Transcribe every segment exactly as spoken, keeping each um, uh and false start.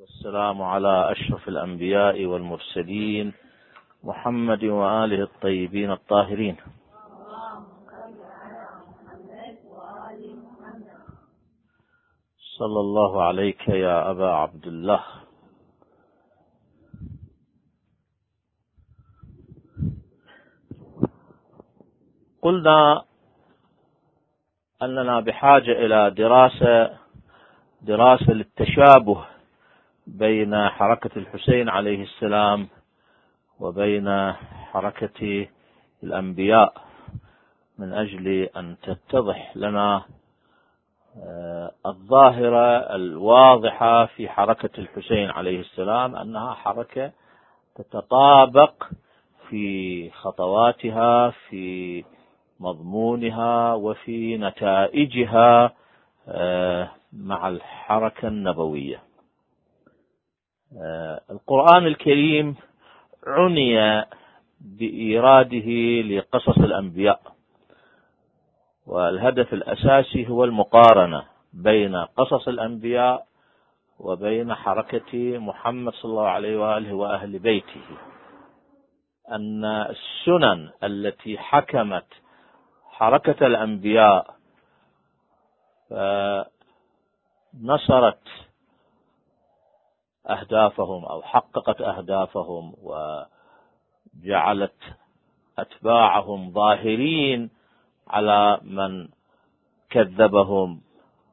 والسلام على أشرف الأنبياء والمرسلين محمد وآله الطيبين الطاهرين. صلى الله عليك يا أبا عبد الله. قلنا أننا بحاجة إلى دراسة دراسة للتشابه بين حركة الحسين عليه السلام وبين حركة الأنبياء، من أجل أن تتضح لنا الظاهرة الواضحة في حركة الحسين عليه السلام، أنها حركة تتطابق في خطواتها، في مضمونها، وفي نتائجها مع الحركة النبوية. القرآن الكريم عني بإيراده لقصص الأنبياء، والهدف الأساسي هو المقارنة بين قصص الأنبياء وبين حركة محمد صلى الله عليه وآله وأهل بيته، أن السنن التي حكمت حركة الأنبياء نصرت أهدافهم أو حققت أهدافهم وجعلت أتباعهم ظاهرين على من كذبهم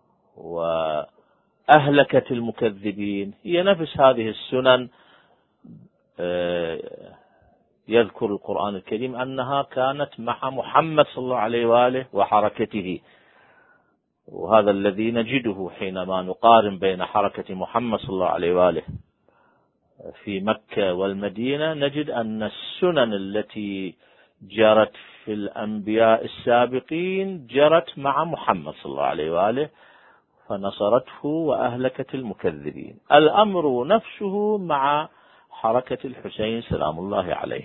وأهلكت المكذبين، هي نفس هذه السنن يذكر القرآن الكريم أنها كانت مع محمد صلى الله عليه وآله وحركته. وهذا الذي نجده حينما نقارن بين حركة محمد صلى الله عليه وآله في مكة والمدينة، نجد أن السنن التي جرت في الأنبياء السابقين جرت مع محمد صلى الله عليه وآله فنصرته وأهلكت المكذبين. الأمر نفسه مع حركة الحسين سلام الله عليه.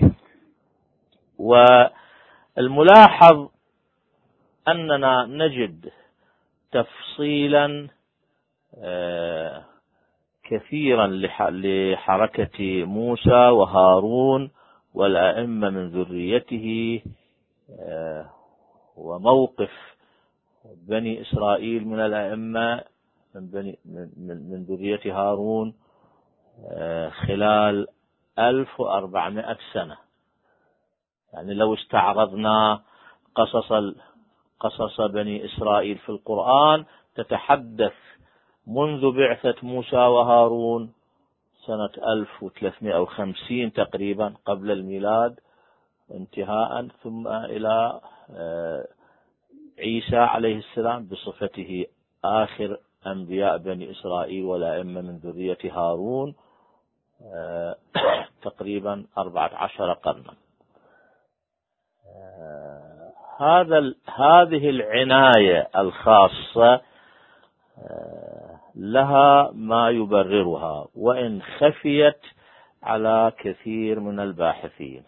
والملاحظ أننا نجد تفصيلا كثيرا لحركة موسى وهارون والأئمة من ذريته، وموقف بني إسرائيل من الأئمة من, بني من, من ذرية هارون خلال ألف وأربعمائة سنة. يعني لو استعرضنا قصص قصص بني إسرائيل في القرآن تتحدث منذ بعثة موسى وهارون سنة ألف وثلاثمائة وخمسين تقريبا قبل الميلاد انتهاء، ثم إلى عيسى عليه السلام بصفته آخر أنبياء بني إسرائيل والأئمة من ذرية هارون تقريبا أربعة عشر قرنا. هذا هذه العناية الخاصة لها ما يبررها، وإن خفيت على كثير من الباحثين.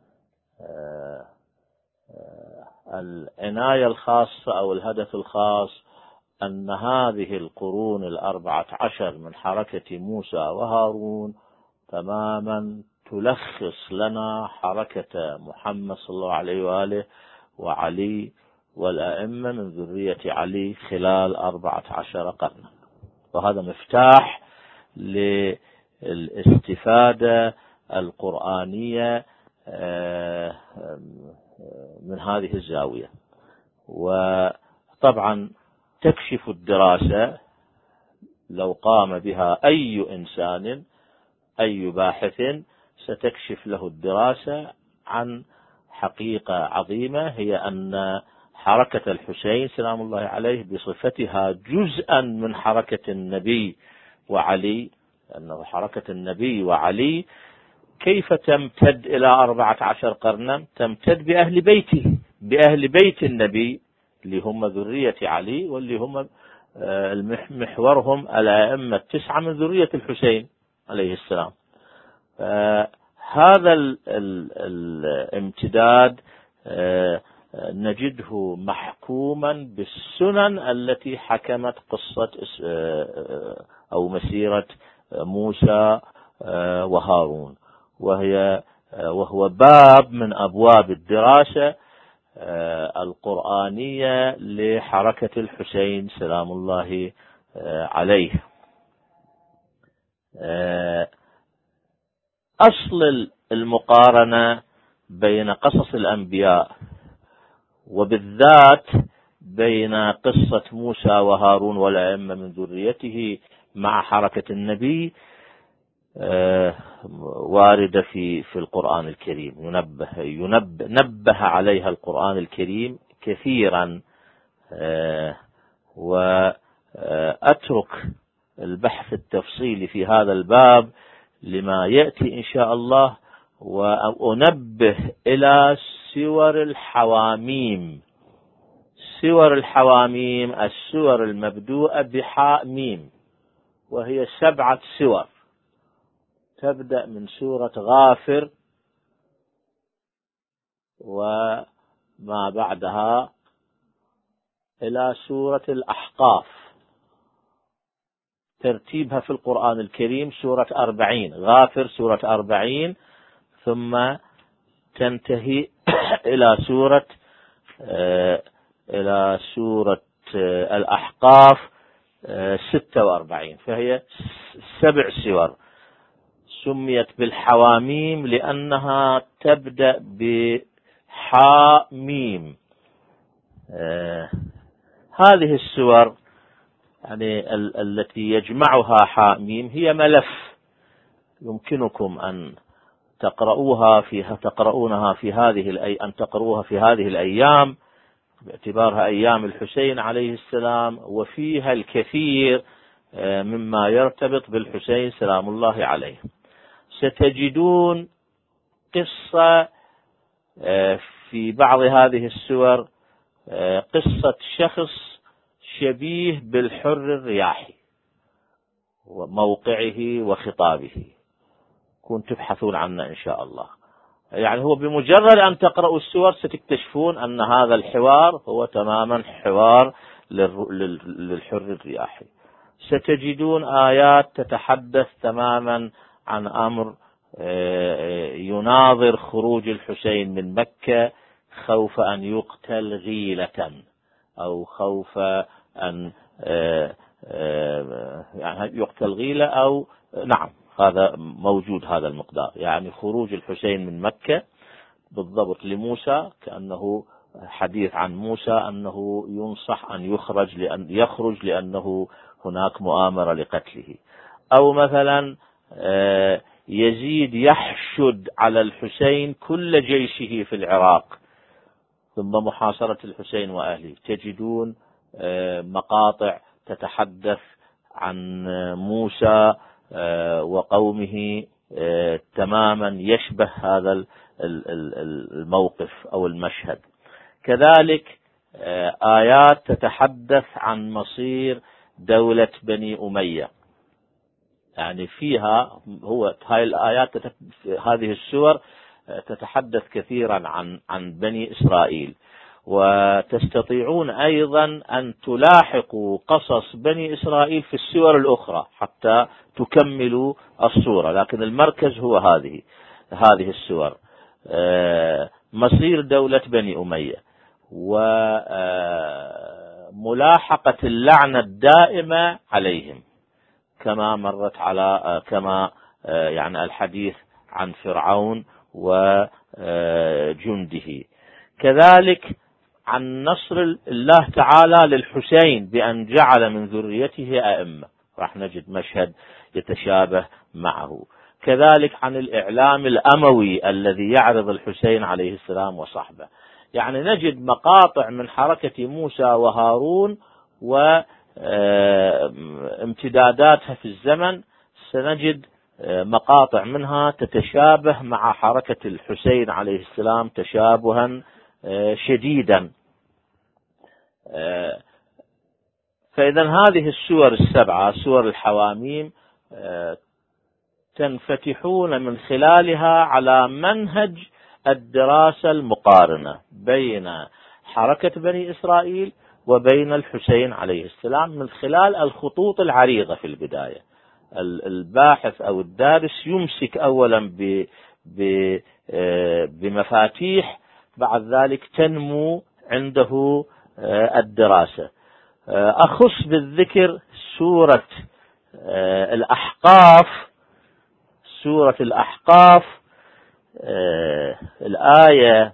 العناية الخاصة أو الهدف الخاص أن هذه القرون الأربعة عشر من حركة موسى وهارون تماما تلخص لنا حركة محمد صلى الله عليه وآله وعلي والأئمة من ذرية علي خلال أربعة عشر قرنا. وهذا مفتاح للاستفادة القرآنية من هذه الزاوية. وطبعا تكشف الدراسة لو قام بها أي إنسان أي باحث ستكشف له الدراسة عن حقيقة عظيمة، هي أن حركة الحسين سلام الله عليه بصفتها جزءا من حركة النبي وعلي، أنه حركة النبي وعلي كيف تمتد إلى أربعة عشر قرنا؟ تمتد بأهل بيته، بأهل بيت النبي اللي هم ذرية علي، واللي هم محورهم الأئمة التسعة من ذرية الحسين عليه السلام. هذا الامتداد نجده محكوما بالسنن التي حكمت قصة أو مسيرة موسى وهارون، وهي وهو باب من أبواب الدراسة القرآنية لحركة الحسين سلام الله عليه. أصل المقارنة بين قصص الأنبياء وبالذات بين قصة موسى وهارون والأئمة من ذريته مع حركة النبي واردة في في القرآن الكريم، ينبه ينبه نبه عليها القرآن الكريم كثيرا. وأترك البحث التفصيلي في هذا الباب لما يأتي إن شاء الله، وأنبه إلى سور الحواميم. سور الحواميم السور المبدوءة بحاء ميم، وهي سبعة سور، تبدأ من سورة غافر وما بعدها إلى سورة الأحقاف. ترتيبها في القرآن الكريم سورة أربعين، غافر سورة أربعين، ثم تنتهي إلى سورة إلى سورة الأحقاف ستة وأربعين، فهي سبع سور. سميت بالحواميم لأنها تبدأ بحاء ميم. آه هذه السور يعني ال التي يجمعها حاء ميم هي ملف، يمكنكم أن تقرؤوها فيها تقرؤونها في هذه الأي أن تقرؤوها في هذه الأيام باعتبارها أيام الحسين عليه السلام، وفيها الكثير مما يرتبط بالحسين سلام الله عليه. ستجدون قصة في بعض هذه السور، قصة شخص شبيه بالحر الرياحي وموقعه وخطابه، كنتم تبحثون عنه إن شاء الله. يعني هو بمجرد أن تقرأوا السور ستكتشفون أن هذا الحوار هو تماما حوار للحر الرياحي. ستجدون آيات تتحدث تماما عن أمر يناظر خروج الحسين من مكة خوف أن يقتل غيلة، أو خوف أن يعني يقتل غيلة، أو نعم هذا موجود هذا المقدار، يعني خروج الحسين من مكة بالضبط لموسى، كأنه حديث عن موسى أنه ينصح أن يخرج لأن يخرج لأنه هناك مؤامرة لقتله. أو مثلا يزيد يحشد على الحسين كل جيشه في العراق ثم محاصرة الحسين وأهله. تجدون مقاطع تتحدث عن موسى وقومه تماما يشبه هذا الموقف أو المشهد. كذلك آيات تتحدث عن مصير دولة بني أمية، يعني فيها هو هاي الآيات هذه السور تتحدث كثيرا عن عن بني إسرائيل، وتستطيعون أيضا أن تلاحقوا قصص بني إسرائيل في السور الأخرى حتى تكملوا الصورة، لكن المركز هو هذه هذه السور. مصير دولة بني أمية، وملاحقة اللعنة الدائمة عليهم كما مرت على كما يعني الحديث عن فرعون وجنده. كذلك عن نصر الله تعالى للحسين بأن جعل من ذريته أئمة، راح نجد مشهد يتشابه معه. كذلك عن الإعلام الأموي الذي يعرض الحسين عليه السلام وصحبه. يعني نجد مقاطع من حركة موسى وهارون وامتداداتها في الزمن، سنجد مقاطع منها تتشابه مع حركة الحسين عليه السلام تشابها شديدا. فإذا هذه السور السبعة سور الحواميم تنفتحون من خلالها على منهج الدراسة المقارنة بين حركة بني إسرائيل وبين الحسين عليه السلام من خلال الخطوط العريضة في البداية. الباحث أو الدارس يمسك أولا بمفاتيح، بعد ذلك تنمو عنده الدراسة. أخص بالذكر سورة الأحقاف. سورة الأحقاف الآية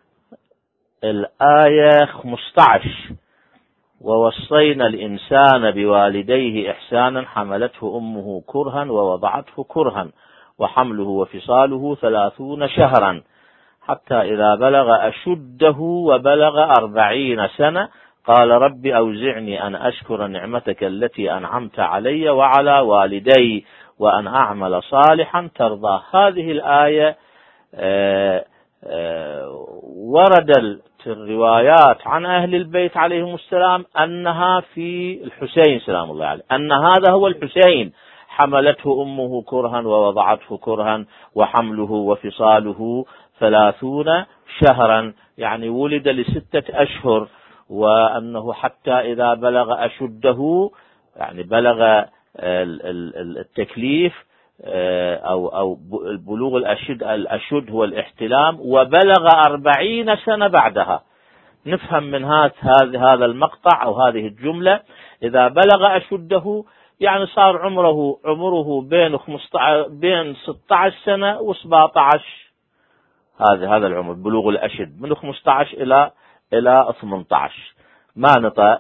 الآية خمسة عشر: ووصينا الإنسان بوالديه إحسانا حملته أمه كرها ووضعته كرها وحمله وفصاله ثلاثون شهرا حتى إذا بلغ أشده وبلغ أربعين سنة قال رب أوزعني أن أشكر نعمتك التي أنعمت علي وعلى والدي وأن أعمل صالحا ترضى. هذه الآية آآ آآ ورد الروايات عن أهل البيت عليهم السلام أنها في الحسين سلام الله عليه، أن هذا هو الحسين حملته أمه كرها ووضعته كرها وحمله وفصاله ثلاثون شهرا، يعني ولد لستة أشهر، وأنه حتى إذا بلغ أشده، يعني بلغ التكليف أو أو بلوغ الأشد الأشد هو الاحتلام، وبلغ أربعين سنة بعدها. نفهم من هذا هذا المقطع أو هذه الجملة إذا بلغ أشده يعني صار عمره عمره بين خمسة بين ستة عشر سنة وسبعة عشر، هذا هذا العمر بلوغ الأشد من خمسة عشر إلى إلى ثمانية عشر. ما نطى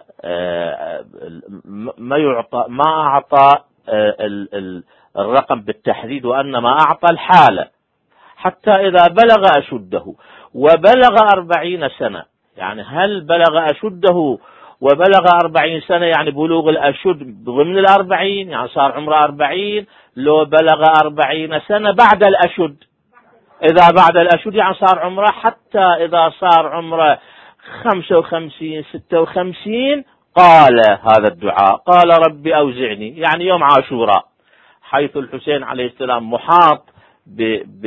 ما يعطى ما أعطى الرقم بالتحديد، وأنما أعطى الحالة حتى إذا بلغ أشده وبلغ أربعين سنة. يعني هل بلغ أشده وبلغ أربعين سنة يعني بلوغ الأشد ضمن الأربعين، يعني صار عمره أربعين، لو بلغ أربعين سنة بعد الأشد، إذا بعد الأشد يعني صار عمره حتى إذا صار عمره خمسة وخمسين ستة وخمسين قال هذا الدعاء، قال ربي أوزعني، يعني يوم عاشوراء، حيث الحسين عليه السلام محاط ب ب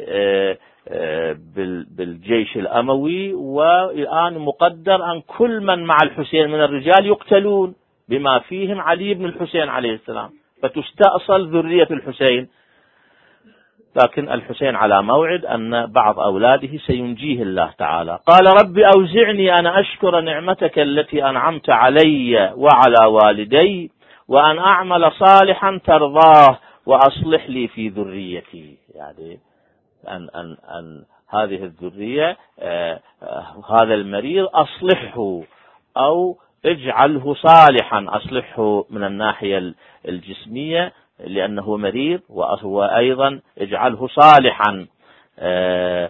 بالجيش الأموي، والآن مقدر أن كل من مع الحسين من الرجال يقتلون بما فيهم علي بن الحسين عليه السلام، فتستأصل ذرية الحسين. لكن الحسين على موعد أن بعض أولاده سينجيه الله تعالى. قال ربي أوزعني أن أشكر نعمتك التي أنعمت علي وعلى والدي وأن أعمل صالحا ترضاه وأصلح لي في ذريتي، يعني أن, أن, أن هذه الذرية آه آه هذا المريض أصلحه أو اجعله صالحا، أصلحه من الناحية الجسمية لأنه مريض، وأيضا اجعله صالحا آه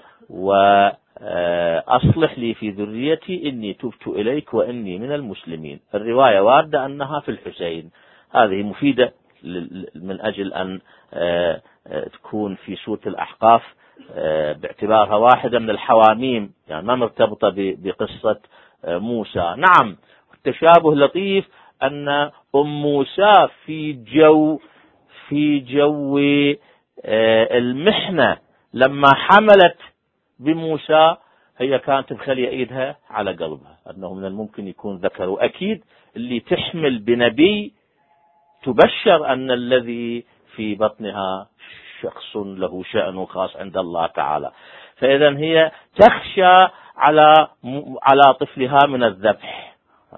وأصلح لي في ذريتي إني تبت إليك وإني من المسلمين. الرواية واردة أنها في الحسين. هذه مفيدة من أجل أن آه تكون في سورة الأحقاف باعتبارها واحدة من الحواميم، يعني ما مرتبطة بقصة موسى. نعم التشابه لطيف أن أم موسى في جو في جو المحنة لما حملت بموسى هي كانت بخلي ايدها على قلبها انه من الممكن يكون ذكر، واكيد اللي تحمل بنبي تبشر ان الذي في بطنها شخص له شأن خاص عند الله تعالى، فإذا هي تخشى على على طفلها من الذبح.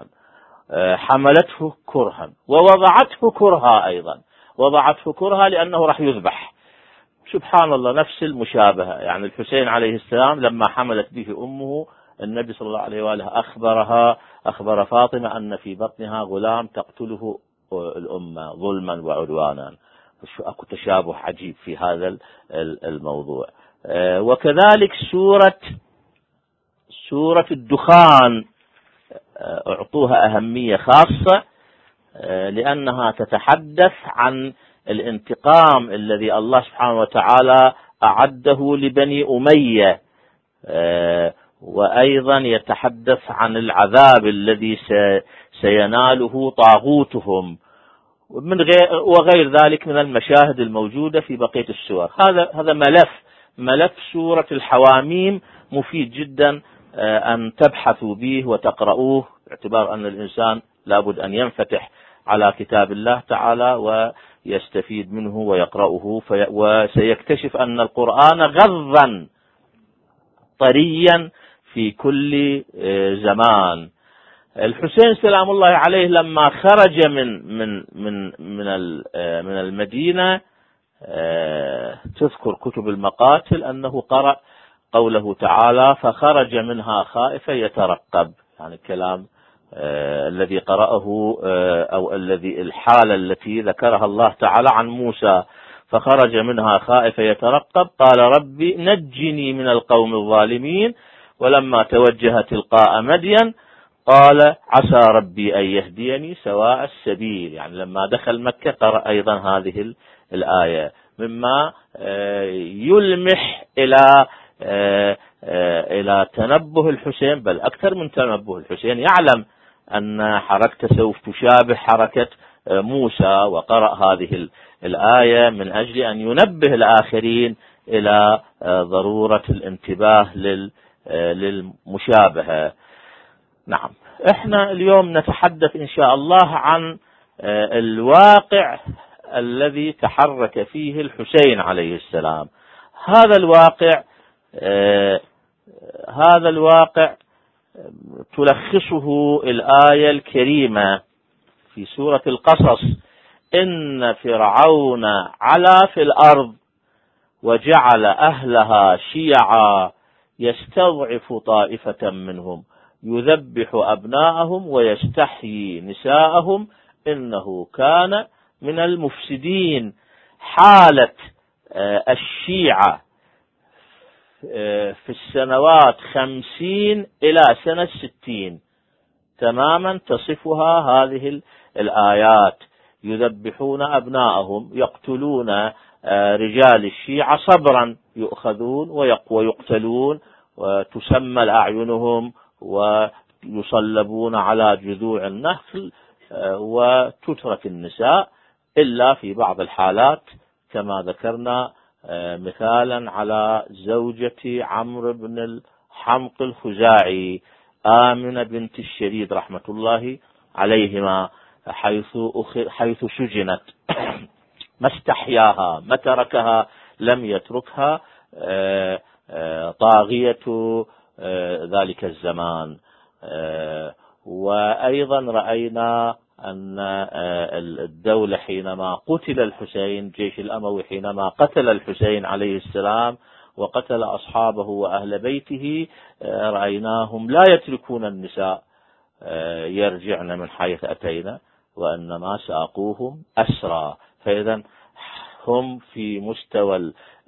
حملته كرها ووضعته كرها، أيضا وضعته كرها لأنه راح يذبح. سبحان الله، نفس المشابهة. يعني الحسين عليه السلام لما حملت به أمه النبي صلى الله عليه وآله أخبرها أخبر فاطمة أن في بطنها غلام تقتله الأمة ظلما وعدوانا. أكو تشابه عجيب في هذا الموضوع. وكذلك سورة سورة الدخان أعطوها أهمية خاصة لأنها تتحدث عن الانتقام الذي الله سبحانه وتعالى أعده لبني أمية، وأيضا يتحدث عن العذاب الذي سيناله طاغوتهم من غير وغير ذلك من المشاهد الموجودة في بقية السور. هذا هذا ملف ملف سورة الحواميم مفيد جدا أن تبحثوا به وتقرؤوه، باعتبار أن الإنسان لابد أن ينفتح على كتاب الله تعالى يستفيد منه ويقرأه وسيكتشف أن القرآن غضا طريا في كل زمان. الحسين سلام الله عليه لما خرج من من من من من المدينة، تذكر كتب المقاتل أنه قرأ قوله تعالى فخرج منها خائفا يترقب، يعني الكلام آه الذي قرأه آه أو الذي الحالة التي ذكرها الله تعالى عن موسى، فخرج منها خائفا يترقب قال ربي نجني من القوم الظالمين، ولما توجه تلقاء مدين قال عسى ربي أن يهديني سواء السبيل. يعني لما دخل مكة قرأ أيضا هذه الآية، مما آه يلمح إلى آه آه إلى تنبه الحسين، بل أكثر من تنبه الحسين، يعلم أن حركته سوف تشابه حركة آه موسى، وقرأ هذه الآية من أجل أن ينبه الآخرين إلى آه ضرورة الانتباه آه للمشابهة. نعم، احنا اليوم نتحدث إن شاء الله عن آه الواقع الذي تحرك فيه الحسين عليه السلام. هذا الواقع آه هذا الواقع تلخصه الآية الكريمة في سورة القصص: إن فرعون علا في الأرض وجعل أهلها شيعا يستضعف طائفة منهم يذبح أبناءهم ويستحيي نساءهم إنه كان من المفسدين. حالة آه الشيعة في السنوات خمسين إلى سنة ستين تماما تصفها هذه الآيات: يذبحون أبناءهم، يقتلون رجال الشيعة صبرا، يؤخذون ويقتلون وتسمى أعينهم ويصلبون على جذوع النخل، وتترك النساء إلا في بعض الحالات كما ذكرنا مثالا على زوجة عمرو بن الحمق الخزاعي آمنة بنت الشريد رحمة الله عليهما، حيث حيث سجنت ما استحياها، ما تركها، لم يتركها طاغية ذلك الزمان. وأيضا رأينا أن الدولة حينما قتل الحسين، جيش الأموي حينما قتل الحسين عليه السلام وقتل أصحابه وأهل بيته، رأيناهم لا يتركون النساء يرجعن من حيث أتينا، وإنما ساقوهم أسرى. فإذا هم في مستوى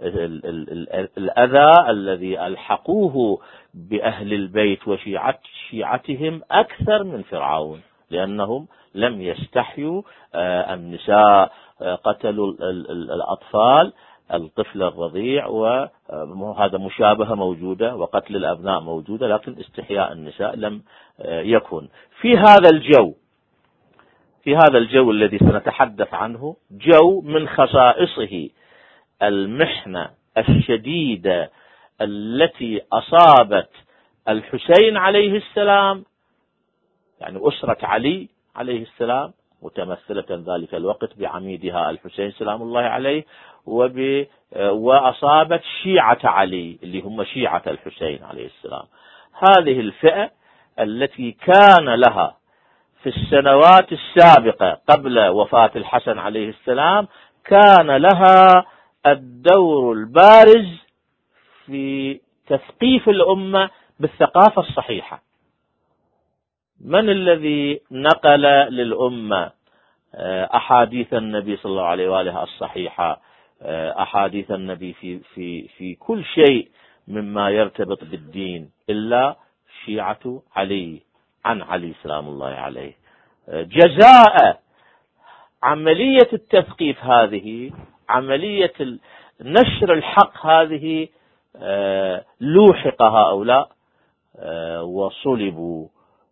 الأذى الذي ألحقوه بأهل البيت وشيعتهم أكثر من فرعون، لأنهم لم يستحيوا النساء، قتلوا الأطفال، الطفل الرضيع، وهذا مشابهة موجودة، وقتل الأبناء موجودة، لكن استحياء النساء لم يكن. في هذا الجو في هذا الجو الذي سنتحدث عنه، جو من خصائصه المحنة الشديدة التي أصابت الحسين عليه السلام، يعني أسرة علي عليه السلام متمثلة ذلك الوقت بعميدها الحسين سلام الله عليه، وب وأصابت شيعة علي اللي هم شيعة الحسين عليه السلام. هذه الفئة التي كان لها في السنوات السابقة قبل وفاة الحسن عليه السلام كان لها الدور البارز في تثقيف الأمة بالثقافة الصحيحة. من الذي نقل للأمة أحاديث النبي صلى الله عليه وآله الصحيحة، أحاديث النبي في في في كل شيء مما يرتبط بالدين، إلا شيعة علي عن علي سلام الله عليه. جزاء عملية التثقيف هذه، عملية نشر الحق هذه، لوحق هؤلاء وصلبوا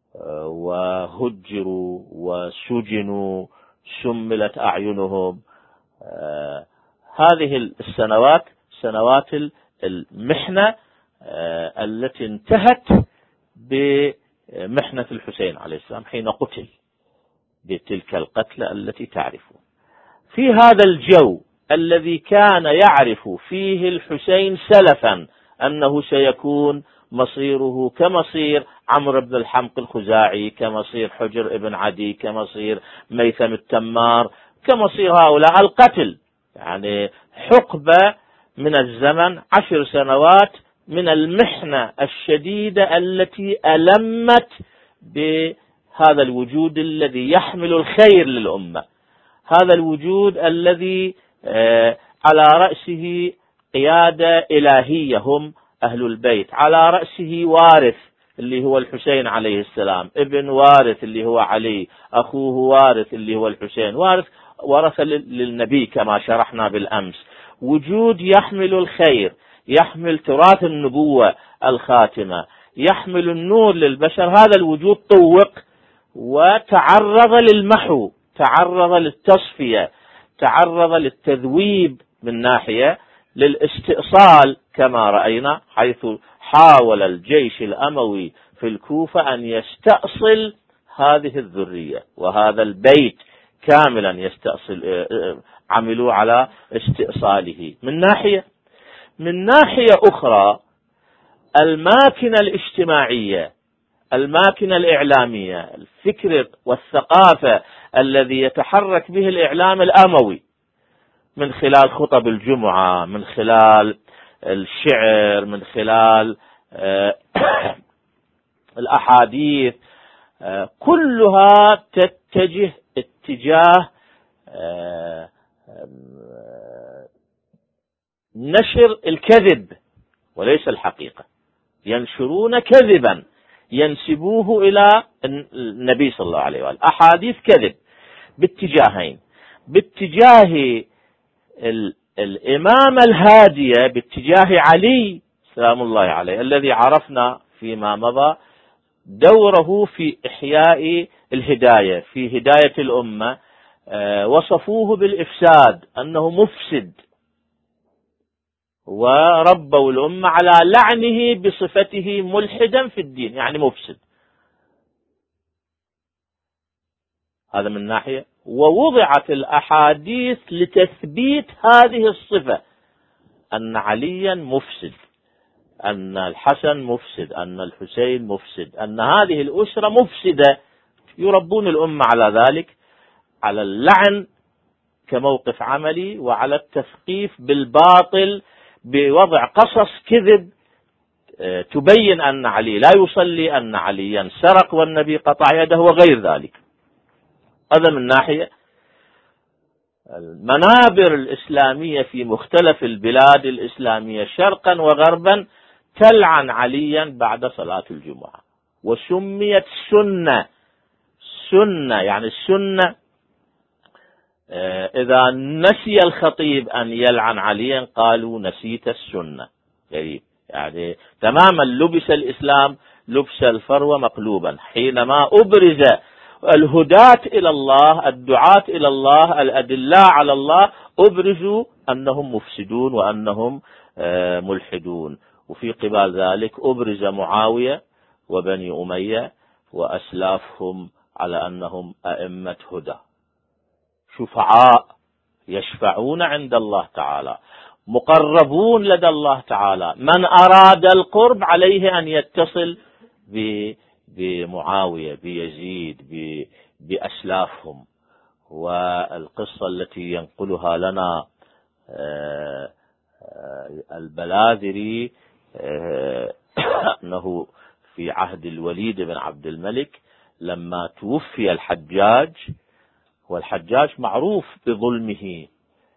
وهجروا وسجنوا، شملت أعينهم. هذه السنوات سنوات المحنة التي انتهت بمحنة الحسين عليه السلام حين قتل بتلك القتلة التي تعرفون. في هذا الجو الذي كان يعرف فيه الحسين سلفا أنه سيكون مصيره كمصير عمرو بن الحمق الخزاعي، كمصير حجر ابن عدي، كمصير ميثم التمار، كمصير هؤلاء القتل، يعني حقبة من الزمن، عشر سنوات من المحنة الشديدة التي ألمت بهذا الوجود الذي يحمل الخير للأمة، هذا الوجود الذي على رأسه قيادة إلهية هم أهل البيت، على رأسه وارث اللي هو الحسين عليه السلام، ابن وارث اللي هو علي، أخوه وارث اللي هو الحسين، وارث ورث للنبي كما شرحنا بالأمس، وجود يحمل الخير، يحمل تراث النبوة الخاتمة، يحمل النور للبشر. هذا الوجود طوق وتعرض للمحو، تعرض للتصفية، تعرض للتذويب من ناحية، للاستئصال كما رأينا، حيث حاول الجيش الأموي في الكوفة أن يستأصل هذه الذرية وهذا البيت كاملا، يستأصل، عملوا على استئصاله من ناحية. من ناحية أخرى الماكنة الاجتماعية، الماكنة الإعلامية، الفكر والثقافة الذي يتحرك به الإعلام الأموي من خلال خطب الجمعة، من خلال الشعر، من خلال الأحاديث، كلها تتجه اتجاه نشر الكذب وليس الحقيقة، ينشرون كذبا ينسبوه إلى النبي صلى الله عليه وآله، أحاديث كذب باتجاهين، باتجاه الإمام الهادية، باتجاه علي سلام الله عليه الذي عرفنا فيما مضى دوره في إحياء الهداية، في هداية الأمة، وصفوه بالإفساد أنه مفسد، وربوا الأمة على لعنه بصفته ملحدا في الدين، يعني مفسد. هذا من ناحية. ووضعت الأحاديث لتثبيت هذه الصفة، أن عليا مفسد، أن الحسن مفسد، أن الحسين مفسد، أن هذه الأسرة مفسدة، يربون الأمة على ذلك، على اللعن كموقف عملي، وعلى التثقيف بالباطل بوضع قصص كذب تبين أن علي لا يصلي، أن عليا سرق والنبي قطع يده وغير ذلك. هذا من ناحية. المنابر الإسلامية في مختلف البلاد الإسلامية شرقا وغربا تلعن عليا بعد صلاة الجمعة، وسميت سنة. سنة يعني السنة إذا نسي الخطيب أن يلعن عليا قالوا نسيت السنة، يعني تماما لبس الإسلام لبس الفروة مقلوبا حينما أبرز الهداة إلى الله، الدعاة إلى الله، الأدلاء على الله، أبرزوا أنهم مفسدون وأنهم ملحدون. وفي قبال ذلك أبرز معاوية وبني أمية وأسلافهم على أنهم أئمة هدى، شفعاء يشفعون عند الله تعالى، مقربون لدى الله تعالى، من أراد القرب عليه أن يتصل بمعاوية، بيزيد، بأسلافهم. والقصة التي ينقلها لنا البلاذري أنه في عهد الوليد بن عبد الملك لما توفي الحجاج، والحجاج معروف بظلمه،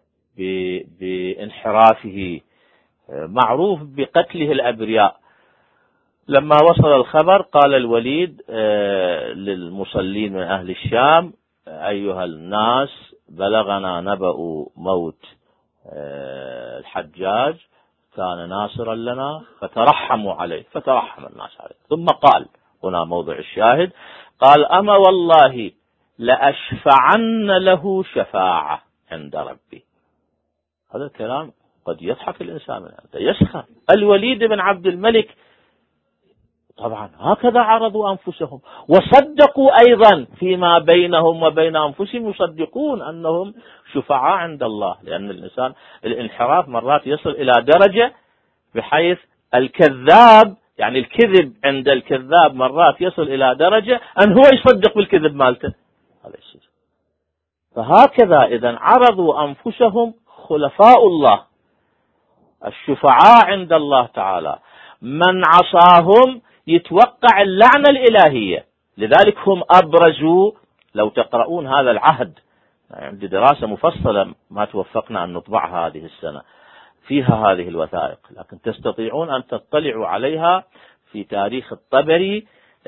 بانحرافه، معروف بقتله الأبرياء، لما وصل الخبر قال الوليد للمصلين من أهل الشام: أيها الناس، بلغنا نبأ موت الحجاج، كان ناصرا لنا فترحموا عليه، فترحم الناس عليه. ثم قال، هنا موضع الشاهد، قال: أما والله لأشفعن له شفاعة عند ربي. هذا الكلام قد يضحك الإنسان من هذا، يسخر. الوليد بن عبد الملك طبعا هكذا عرضوا أنفسهم، وصدقوا أيضا فيما بينهم وبين أنفسهم، يصدقون أنهم شفعاء عند الله. لأن الإنسان الانحراف مرات يصل إلى درجة بحيث الكذاب، يعني الكذب عند الكذاب مرات يصل إلى درجة أن هو يصدق بالكذب مالته. هذا الشيء. فهكذا إذن عرضوا أنفسهم خلفاء الله الشفعاء عند الله تعالى، من عصاهم يتوقع اللعنة الإلهية. لذلك هم أبرزوا، لو تقرؤون هذا العهد، عندي دراسة مفصلة ما توفقنا أن نطبعها هذه السنة فيها هذه الوثائق، لكن تستطيعون أن تطلعوا عليها في تاريخ الطبري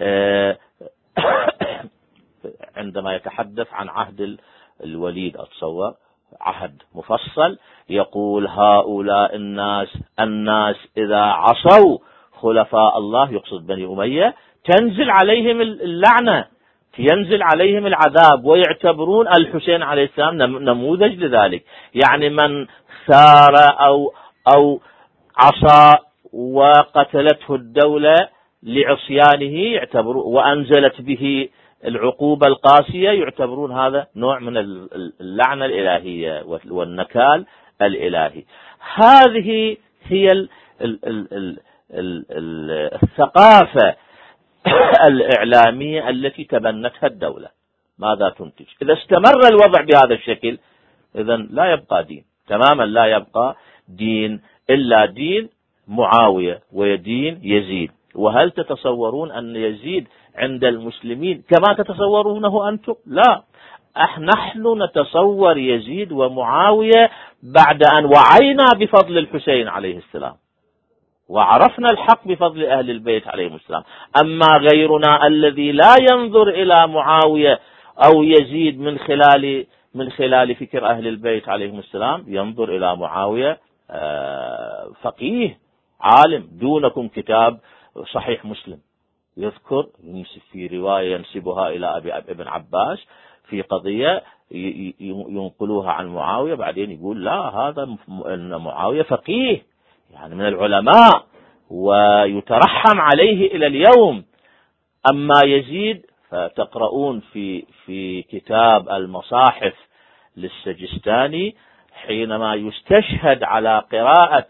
عندما يتحدث عن عهد الوليد، أتصور عهد مفصل يقول هؤلاء الناس الناس إذا عصوا خلفاء الله، يقصد بني أمية، تنزل عليهم اللعنة، ينزل عليهم العذاب، ويعتبرون الحسين عليه السلام نموذج لذلك. يعني من ثار أو أو عصى وقتلته الدولة لعصيانه يعتبرون، وأنزلت به العقوبة القاسية، يعتبرون هذا نوع من اللعنة الإلهية والنكال الإلهي. هذه هي ال ال ال ال ال الثقافة الإعلامية التي تبنتها الدولة. ماذا تنتج؟ إذا استمر الوضع بهذا الشكل إذن لا يبقى دين، تماما لا يبقى دين إلا دين معاوية ودين يزيد. وهل تتصورون أن يزيد عند المسلمين كما تتصورونه أنتم؟ لا، نحن نتصور يزيد ومعاوية بعد أن وعينا بفضل الحسين عليه السلام وعرفنا الحق بفضل أهل البيت عليهم السلام. أما غيرنا الذي لا ينظر إلى معاوية أو يزيد من خلال من خلال فكر أهل البيت عليهم السلام، ينظر إلى معاوية فقيه عالم دونكم كتاب صحيح مسلم يذكر في رواية ينسبها إلى أبي ابن عباس في قضية ينقلوها عن معاوية، بعدين يقول لا هذا إن معاوية فقيه يعني من العلماء ويترحم عليه إلى اليوم. أما يزيد فتقرؤون في في كتاب المصاحف للسجستاني حينما يستشهد على قراءة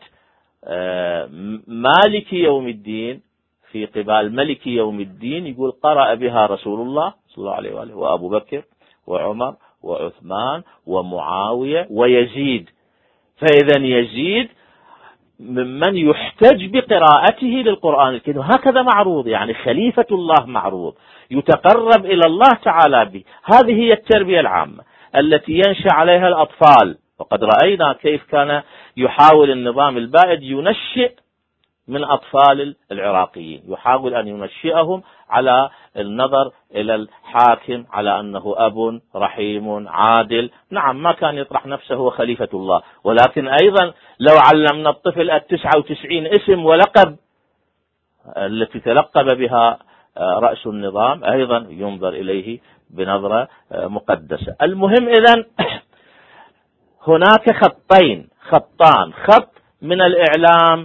مالك يوم الدين في قبال ملك يوم الدين، يقول قرأ بها رسول الله صلى الله عليه وآله وأبو بكر وعمر وعثمان ومعاوية ويزيد. فإذا يزيد ممن يحتج بقراءته للقرآن الكريم، هكذا معروض، يعني خليفة الله معروض يتقرب إلى الله تعالى به. هذه هي التربية العامة التي ينشأ عليها الأطفال. وقد رأينا كيف كان يحاول النظام البائد ينشئ من أطفال العراقيين، يحاول أن ينشئهم على النظر إلى الحاكم على أنه أب رحيم عادل. نعم ما كان يطرح نفسه هو خليفة الله، ولكن أيضا لو علمنا الطفل التسعة وتسعين اسم ولقب التي تلقب بها رأس النظام أيضا ينظر إليه بنظرة مقدسة. المهم إذن هناك خطين خطان، خط من الإعلام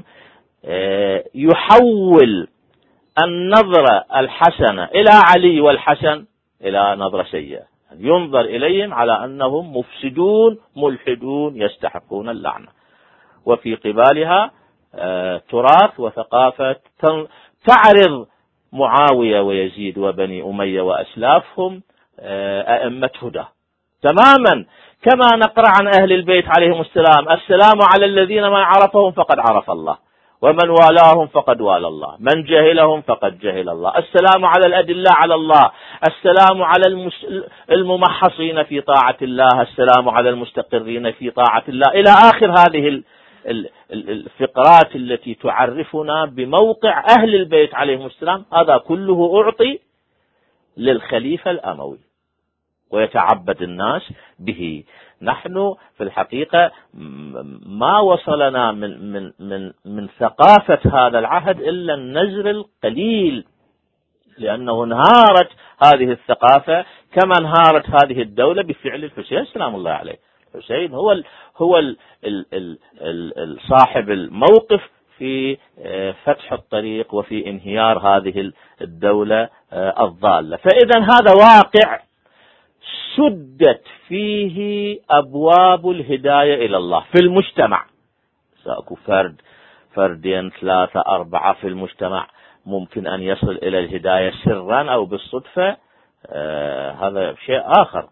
يحول النظرة الحسنة إلى علي والحسن إلى نظرة سيئة، ينظر إليهم على أنهم مفسدون ملحدون يستحقون اللعنة، وفي قبالها تراث وثقافة تعرض معاوية ويزيد وبني أمية وأسلافهم أئمة هدى تماما، كما نقرأ عن أهل البيت عليهم السلام: السلام على الذين من عرفهم فقد عرف الله، ومن والاهم فقد والى الله، من جهلهم فقد جهل الله، السلام على الأدلة على الله، السلام على الممحصين في طاعة الله، السلام على المستقرين في طاعة الله، إلى آخر هذه الفقرات التي تعرفنا بموقع أهل البيت عليهم السلام. هذا كله أعطي للخليفة الأموي ويتعبد الناس به. نحن في الحقيقة ما وصلنا من من من من ثقافة هذا العهد إلا النزر القليل، لأنه انهارت هذه الثقافة كما انهارت هذه الدولة بفعل الحسين سلام الله عليه. الحسين هو ال هو ال ال ال ال صاحب الموقف في فتح الطريق وفي انهيار هذه الدولة الضالة. فإذا هذا واقع سدت فيه أبواب الهداية إلى الله في المجتمع، سأكون فرد فردين ثلاثة أربعة في المجتمع ممكن أن يصل إلى الهداية سرا أو بالصدفة، آه هذا شيء آخر.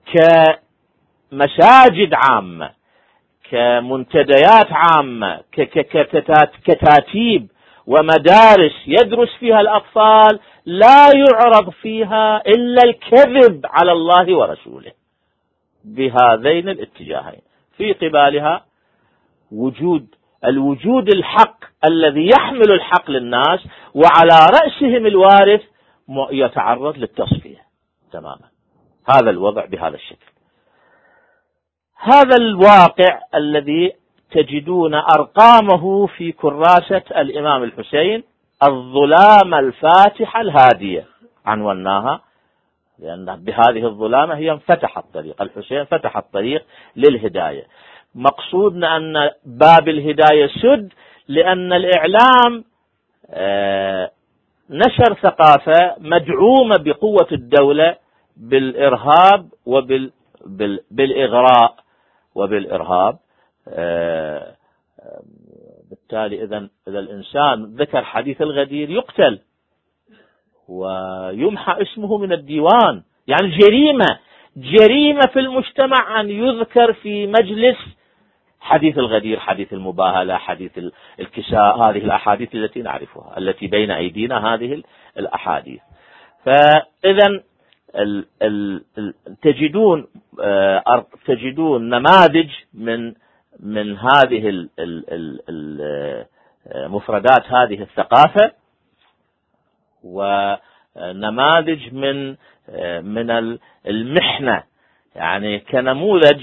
كمساجد عامة، كمنتديات عامة، ككتاتيب ومدارس يدرس فيها الأطفال، لا يعرض فيها إلا الكذب على الله ورسوله بهذين الاتجاهين. في قبالها وجود الوجود الحق الذي يحمل الحق للناس، وعلى رأسهم الوارث يتعرض للتصفية تماما. هذا الوضع بهذا الشكل. هذا الواقع الذي تجدون أرقامه في كراسة الإمام الحسين، الظلام الفاتحة الهادية عنوناها، لأن بهذه الظلامة هي انفتح الطريق، الحسين فتح الطريق للهداية. مقصودنا أن باب الهداية سد، لأن الإعلام نشر ثقافة مدعومة بقوة الدولة بالإرهاب وبالإغراء وبالإرهاب. بالتالي إذا إذا الإنسان ذكر حديث الغدير يقتل ويمحى اسمه من الديوان، يعني جريمة جريمة في المجتمع أن يذكر في مجلس حديث الغدير، حديث المباهلة، حديث الكساء، هذه الأحاديث التي نعرفها التي بين أيدينا، هذه الأحاديث. فإذا ال ال تجدون تجدون نماذج من من هذه المفردات هذه الثقافة، ونماذج من من المحنة، يعني كنموذج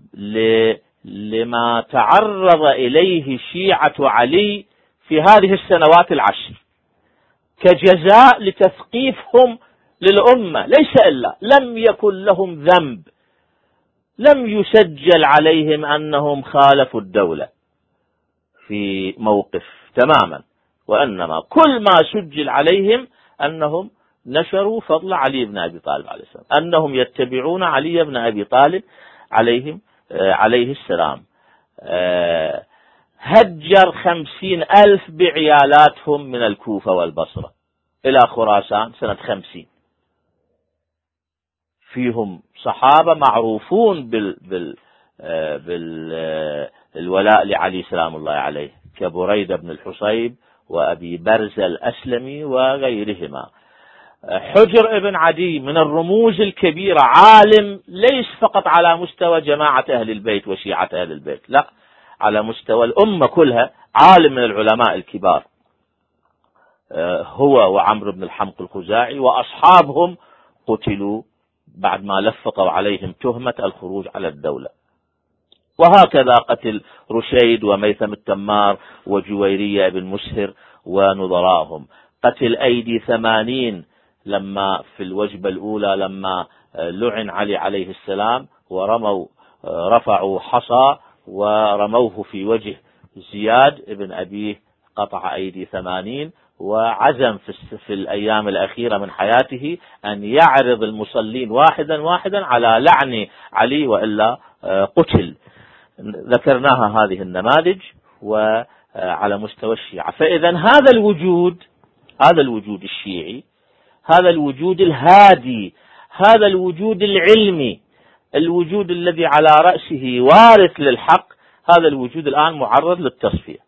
لما تعرض إليه شيعة علي في هذه السنوات العشر كجزاء لتثقيفهم للأمة. ليس إلا لم يكن لهم ذنب، لم يسجل عليهم أنهم خالفوا الدولة في موقف تماما، وإنما كل ما سجل عليهم أنهم نشروا فضل علي بن أبي طالب عليه السلام، أنهم يتبعون علي بن أبي طالب عليهم عليه السلام. هجر خمسين ألف بعيالاتهم من الكوفة والبصرة إلى خراسان سنة خمسين، فيهم صحابة معروفون بال بال بالولاء لعلي سلام الله عليه، كبريدة بن الحصيب وأبي برزة الأسلمي وغيرهما. حجر ابن عدي من الرموز الكبيرة، عالم ليس فقط على مستوى جماعة أهل البيت وشيعة أهل البيت، لا، على مستوى الأمة كلها، عالم من العلماء الكبار، هو وعمرو بن الحمق الخزاعي وأصحابهم قتلوا بعد ما لفقوا عليهم تهمة الخروج على الدولة. وهكذا قتل رشيد وميثم التمار وجويرية بن مسهر ونظرائهم. قتل أيدي ثمانين لما في الوجبة الأولى لما لعن علي عليه السلام، ورموا رفعوا حصى ورموه في وجه زياد ابن أبيه، قطع أيدي ثمانين، وعزم في, في الأيام الأخيرة من حياته أن يعرض المصلين واحدا واحدا على لعن علي وإلا قتل. ذكرناها هذه النماذج وعلى مستوى الشيعة. فإذا هذا الوجود هذا الوجود الشيعي، هذا الوجود الهادي، هذا الوجود العلمي، الوجود الذي على رأسه وارث للحق، هذا الوجود الآن معرض للتصفية.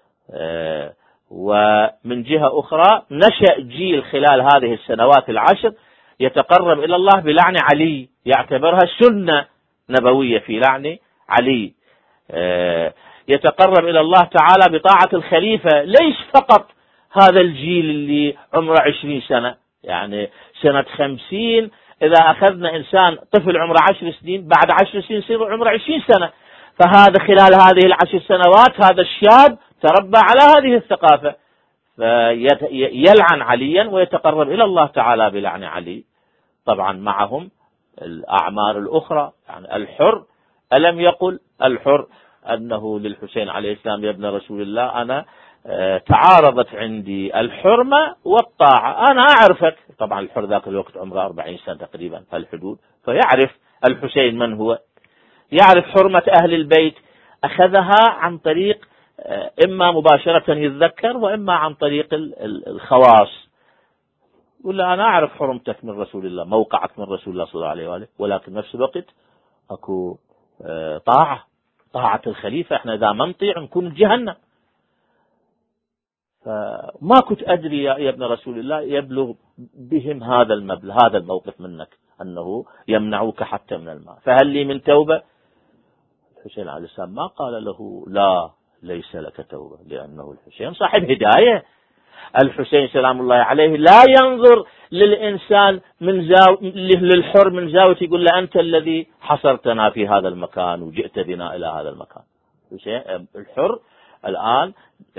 ومن جهة أخرى نشأ جيل خلال هذه السنوات العشر يتقرب إلى الله بلعن علي، يعتبرها سنة نبوية في لعن علي، يتقرب إلى الله تعالى بطاعة الخليفة. ليس فقط هذا الجيل اللي عمره عشرين سنة، يعني سنة خمسين إذا أخذنا إنسان طفل عمره عشر سنين، بعد عشر سنين يصير عمره عشرين سنة، فهذا خلال هذه العشر سنوات هذا الشاب تربى على هذه الثقافة، فيلعن عليا ويتقرب إلى الله تعالى بلعن علي. طبعا معهم الأعمار الأخرى، يعني الحر، ألم يقل الحر أنه للحسين عليه السلام يا ابن رسول الله أنا تعارضت عندي الحرمة والطاعة. أنا أعرفك، طبعا الحر ذاك الوقت عمره أربعين سنة تقريبا في الحدود، فيعرف الحسين من هو، يعرف حرمة أهل البيت، أخذها عن طريق إما مباشرة يتذكر وإما عن طريق الخواص. ولا أنا أعرف حرمتك من رسول الله، موقعك من رسول الله صلى الله عليه وآله، ولكن نفس الوقت أكو طاعة، طاعة الخليفة. احنا إذا ما نطيع نكون جهنم. فما كنت أدري يا ابن رسول الله يبلغ بهم هذا المبلغ، هذا الموقف منك، أنه يمنعوك حتى من الماء. فهل لي من توبة؟ الحسين عليه السلام ما قال له لا ليس لك توبة، لأنه الحسين صاحب هداية. الحسين سلام الله عليه لا ينظر للإنسان من زاو... للحر من زاوية يقول له أنت الذي حصرتنا في هذا المكان وجئت بنا إلى هذا المكان. الحر الآن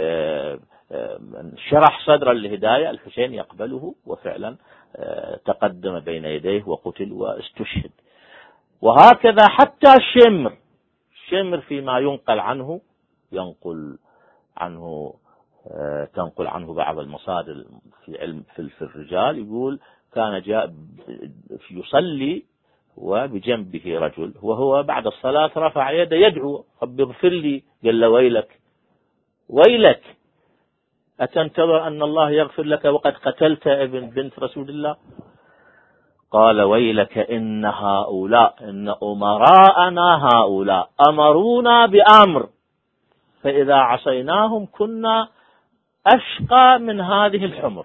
شرح صدر الهداية، الحسين يقبله، وفعلا تقدم بين يديه وقتل واستشهد. وهكذا حتى شمر، شمر فيما ينقل عنه، ينقل عنه تنقل عنه بعض المصادر في علم في الرجال، يقول كان جاء يصلي وبجنبه رجل، وهو بعد الصلاة رفع يده يدعو رب اغفر لي، قال له ويلك ويلك أتنتظر أن الله يغفر لك وقد قتلت ابن بنت رسول الله؟ قال ويلك إن هؤلاء إن أمراءنا هؤلاء أمرونا بأمر فإذا عصيناهم كنا أشقى من هذه الحمر،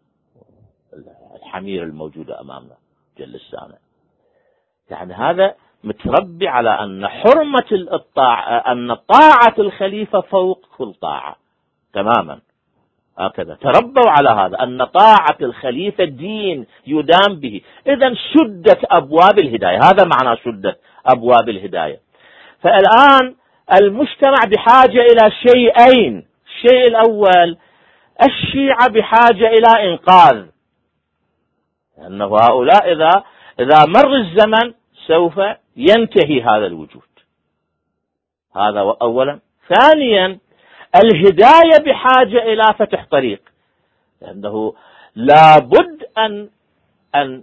الحمير الموجودة أمامنا جل السامع. يعني هذا متربي على أن حرمة الطاعة، أن طاعة الخليفة فوق كل طاعة تماما. هكذا تربوا على هذا، أن طاعة الخليفة دين يدام به. إذن شدت أبواب الهداية، هذا معنى شدت أبواب الهداية. فالآن المجتمع بحاجة إلى شيئين. الشيء الأول، الشيعة بحاجة إلى إنقاذ، لأن هؤلاء إذا إذا مر الزمن سوف ينتهي هذا الوجود. هذا أولا. ثانيا، الهداية بحاجة إلى فتح طريق، لأنه لابد أن أن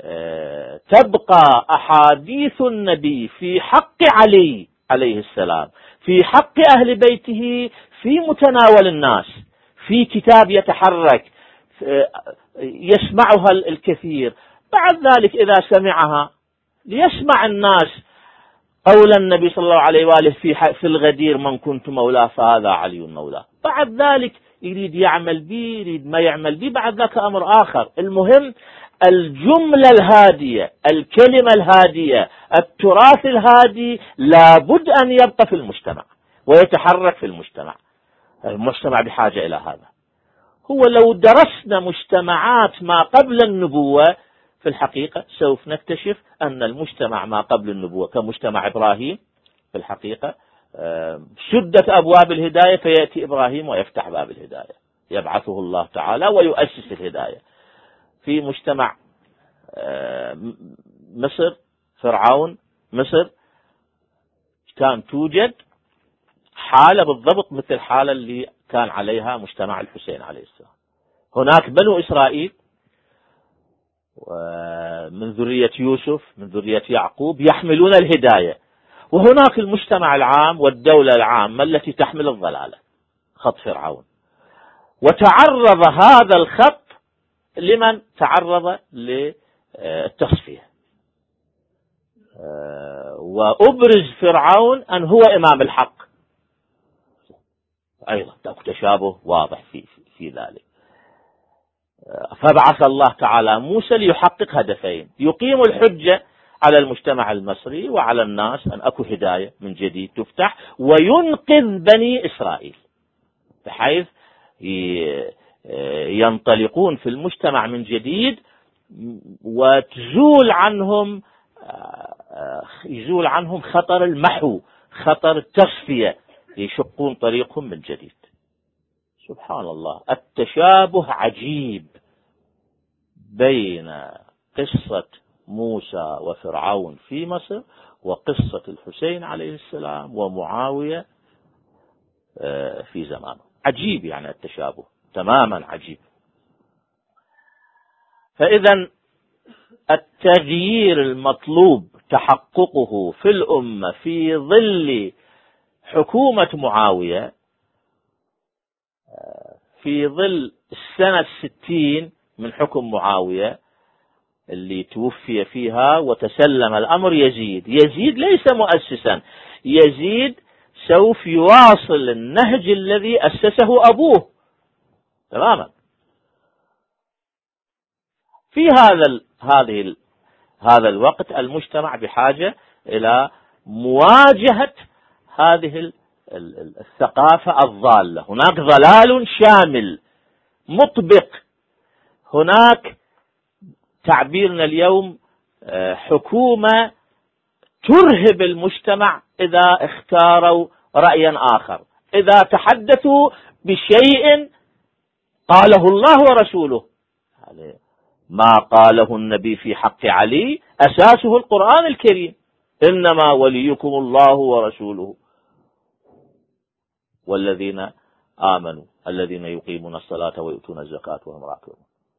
تبقى أحاديث النبي في حق علي عليه السلام، في حق أهل بيته في متناول الناس، في كتاب يتحرك يسمعها الكثير. بعد ذلك إذا سمعها ليسمع الناس قول النبي صلى الله عليه وآله في في الغدير من كنت مولاه فهذا علي مولاه. بعد ذلك يريد يعمل بي، يريد ما يعمل بي، بعد ذاك أمر آخر. المهم الجملة الهادية، الكلمة الهادية، التراث الهادي لابد أن يبقى في المجتمع ويتحرك في المجتمع. المجتمع بحاجة إلى هذا. هو لو درسنا مجتمعات ما قبل النبوة في الحقيقة سوف نكتشف أن المجتمع ما قبل النبوة كمجتمع إبراهيم في الحقيقة شدت أبواب الهداية، فيأتي إبراهيم ويفتح باب الهداية، يبعثه الله تعالى ويؤسس الهداية. في مجتمع مصر، فرعون مصر، كان توجد حالة بالضبط مثل الحالة اللي كان عليها مجتمع الحسين عليه السلام. هناك بنو إسرائيل من ذرية يوسف من ذرية يعقوب يحملون الهداية، وهناك المجتمع العام والدولة العامة التي تحمل الضلالة، خط فرعون. وتعرض هذا الخط لمن تعرض للتصفية، وأبرز فرعون أن هو إمام الحق أيضا، تشابه واضح في, في ذلك. فبعث الله تعالى موسى ليحقق هدفين: يقيم الحجة على المجتمع المصري وعلى الناس أن أكو هداية من جديد تفتح، وينقذ بني إسرائيل بحيث ينطلقون في المجتمع من جديد، وتزول عنهم يزول عنهم خطر المحو، خطر التصفية، يشقون طريقهم من جديد. سبحان الله، التشابه عجيب بين قصة موسى وفرعون في مصر وقصة الحسين عليه السلام ومعاوية في زمانه. عجيب يعني التشابه تماما عجيب. فإذا التغيير المطلوب تحققه في الأمة في ظل حكومة معاوية، في ظل السنة الستين من حكم معاوية اللي توفي فيها وتسلم الأمر يزيد. يزيد ليس مؤسسا، يزيد سوف يواصل النهج الذي أسسه أبوه تماما. في هذا ال هذه ال هذا الوقت المجتمع بحاجة إلى مواجهة هذه ال ال الثقافة الضالة. هناك ضلال شامل مطبق، هناك تعبيرنا اليوم حكومة ترهب المجتمع إذا اختاروا رأيا آخر، إذا تحدثوا بشيء قاله الله ورسوله. يعني ما قاله النبي في حق علي أساسه القرآن الكريم: إنما وليكم الله ورسوله والذين آمنوا الذين يقيمون الصلاة ويؤتون الزكاة وهم راكعون.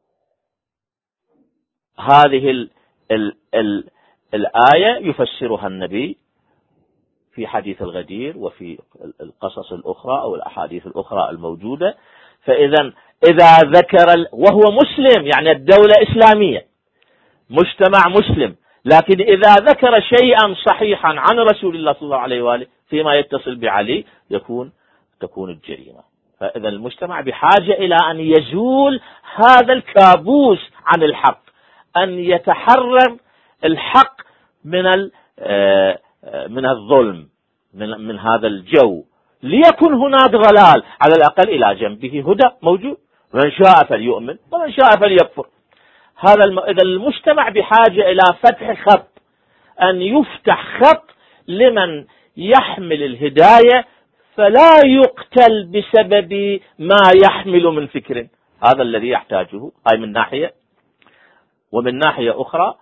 هذه ال ال ال الآية يفسرها النبي في حديث الغدير وفي القصص الأخرى أو الأحاديث الأخرى الموجودة. فإذا إذا ذكر وهو مسلم، يعني الدولة إسلامية مجتمع مسلم، لكن إذا ذكر شيئا صحيحا عن رسول الله صلى الله عليه وآله فيما يتصل بعلي يكون تكون الجريمة. فإذا المجتمع بحاجة إلى أن يزول هذا الكابوس عن الحق، أن يتحرر الحق من من الظلم، من من هذا الجو، ليكن هناك ضلال على الأقل إلى جنبه هدى موجود، من شاء فليؤمن ومن شاء فليكفر. هذا الم... إذا المجتمع بحاجة إلى فتح خط، أن يفتح خط لمن يحمل الهداية فلا يقتل بسبب ما يحمل من فكر. هذا الذي يحتاجه، هاي من ناحية. ومن ناحية أخرى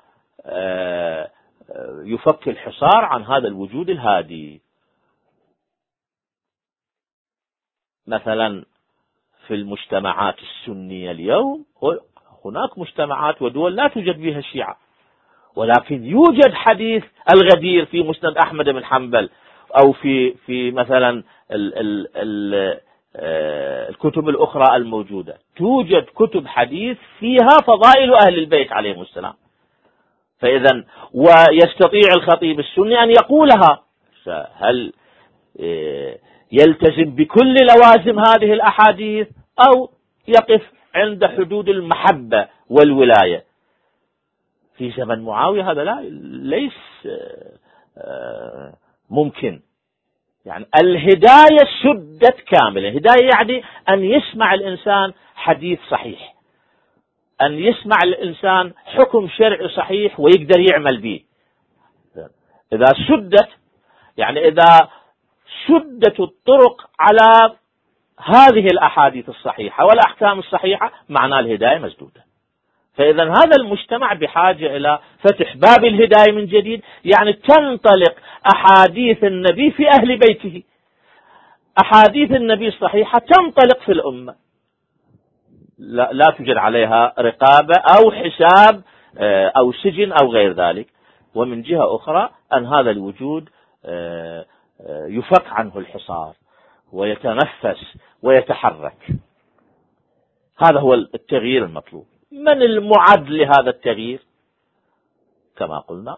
يفك الحصار عن هذا الوجود الهادي. مثلا في المجتمعات السنية اليوم هناك مجتمعات ودول لا توجد بها الشيعة، ولكن يوجد حديث الغدير في مسند أحمد بن حنبل، أو في في مثلا ال ال ال الكتب الأخرى الموجودة، توجد كتب حديث فيها فضائل أهل البيت عليهم السلام. فإذا ويستطيع الخطيب السني أن يقولها. هل يلتزم بكل لوازم هذه الأحاديث أو يقف عند حدود المحبة والولاية؟ في زمن معاوية هذا لا ليس ممكن. يعني الهداية سدت كاملة. الهداية يعني أن يسمع الإنسان حديث صحيح، أن يسمع الإنسان حكم شرعي صحيح ويقدر يعمل به. إذا سدت، يعني إذا سدت الطرق على هذه الأحاديث الصحيحة والأحكام الصحيحة، معنى الهداية مسدودة. فإذا هذا المجتمع بحاجة إلى فتح باب الهداية من جديد، يعني تنطلق أحاديث النبي في أهل بيته، أحاديث النبي الصحيحة تنطلق في الأمة، لا, لا توجد عليها رقابة أو حساب أو سجن أو غير ذلك. ومن جهة أخرى أن هذا الوجود يفك عنه الحصار ويتنفس ويتحرك. هذا هو التغيير المطلوب. من المعد لهذا التغيير؟ كما قلنا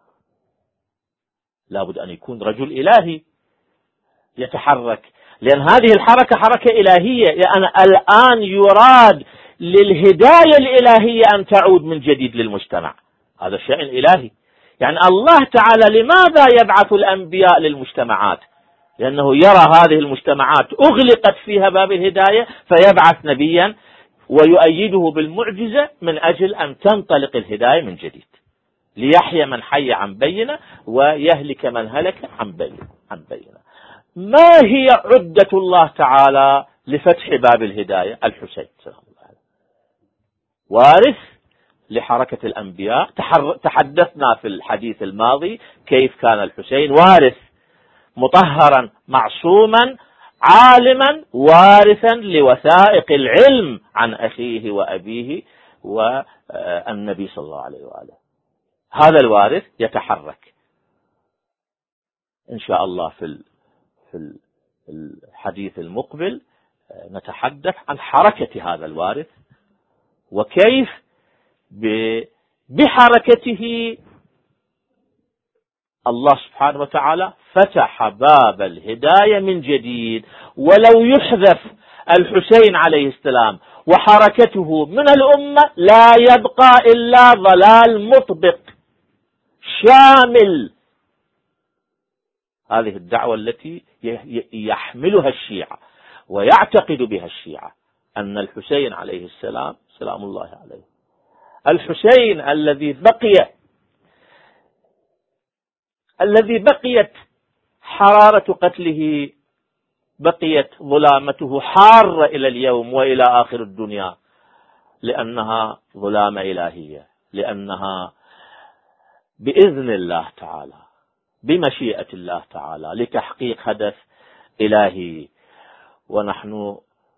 لابد أن يكون رجل إلهي يتحرك، لأن هذه الحركة حركة إلهية. لأن الآن يراد للهداية الإلهية أن تعود من جديد للمجتمع. هذا شيء إلهي. يعني الله تعالى لماذا يبعث الأنبياء للمجتمعات؟ لأنه يرى هذه المجتمعات أغلقت فيها باب الهداية فيبعث نبيا ويؤيده بالمعجزة من أجل أن تنطلق الهداية من جديد، ليحيى من حي عن بينة ويهلك من هلك عن بينة عن بينة. ما هي عدة الله تعالى لفتح باب الهداية؟ الحسين سلام الله عليه، وارث لحركة الأنبياء. تحدثنا في الحديث الماضي كيف كان الحسين وارث مطهرا معصوما عالما وارثا لوثائق العلم عن أخيه وأبيه والنبي صلى الله عليه وآله. هذا الوارث يتحرك إن شاء الله في في الحديث المقبل. نتحدث عن حركة هذا الوارث وكيف بحركته الله سبحانه وتعالى فتح باب الهداية من جديد. ولو يحذف الحسين عليه السلام وحركته من الأمة لا يبقى إلا ضلال مطبق شامل. هذه الدعوة التي يحملها الشيعة ويعتقد بها الشيعة، أن الحسين عليه السلام سلام الله عليه، الحسين الذي بقي الذي بقيت حرارة قتله، بقيت ظلامته حارة إلى اليوم وإلى آخر الدنيا، لأنها ظلامة إلهية، لأنها بإذن الله تعالى بمشيئة الله تعالى لتحقيق هدف إلهي. ونحن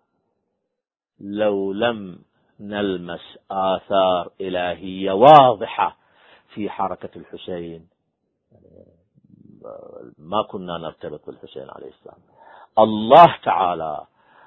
لو لم نلمس آثار إلهية واضحة في حركة الحسين ما كنا نرتبط بالحسين عليه السلام. الله تعالى،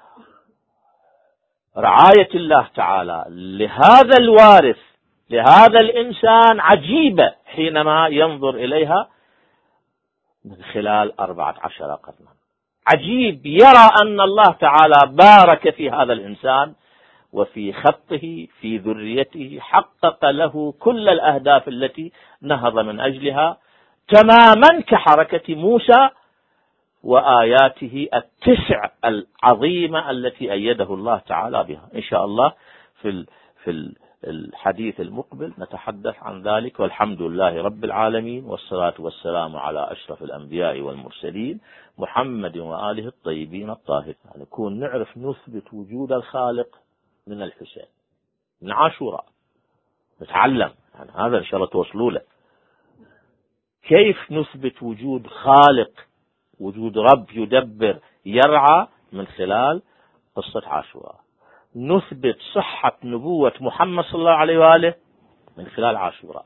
رعاية الله تعالى لهذا الوارث لهذا الإنسان عجيبة حينما ينظر إليها من خلال أربعة عشر قرنا. عجيب، يرى أن الله تعالى بارك في هذا الإنسان وفي خطه في ذريته، حقق له كل الأهداف التي نهض من أجلها تماما كحركة موسى وآياته التسع العظيمة التي أيده الله تعالى بها. إن شاء الله في في الحديث المقبل نتحدث عن ذلك، والحمد لله رب العالمين، والصلاة والسلام على أشرف الأنبياء والمرسلين محمد وآله الطيبين الطاهرين. نكون نعرف نثبت وجود الخالق من الحسين من عاشوراء، نتعلم يعني هذا إن شاء الله توصلوا له. كيف نثبت وجود خالق، وجود رب يدبر يرعى من خلال قصة عاشوراء. نثبت صحة نبوة محمد صلى الله عليه وآله من خلال عاشوراء.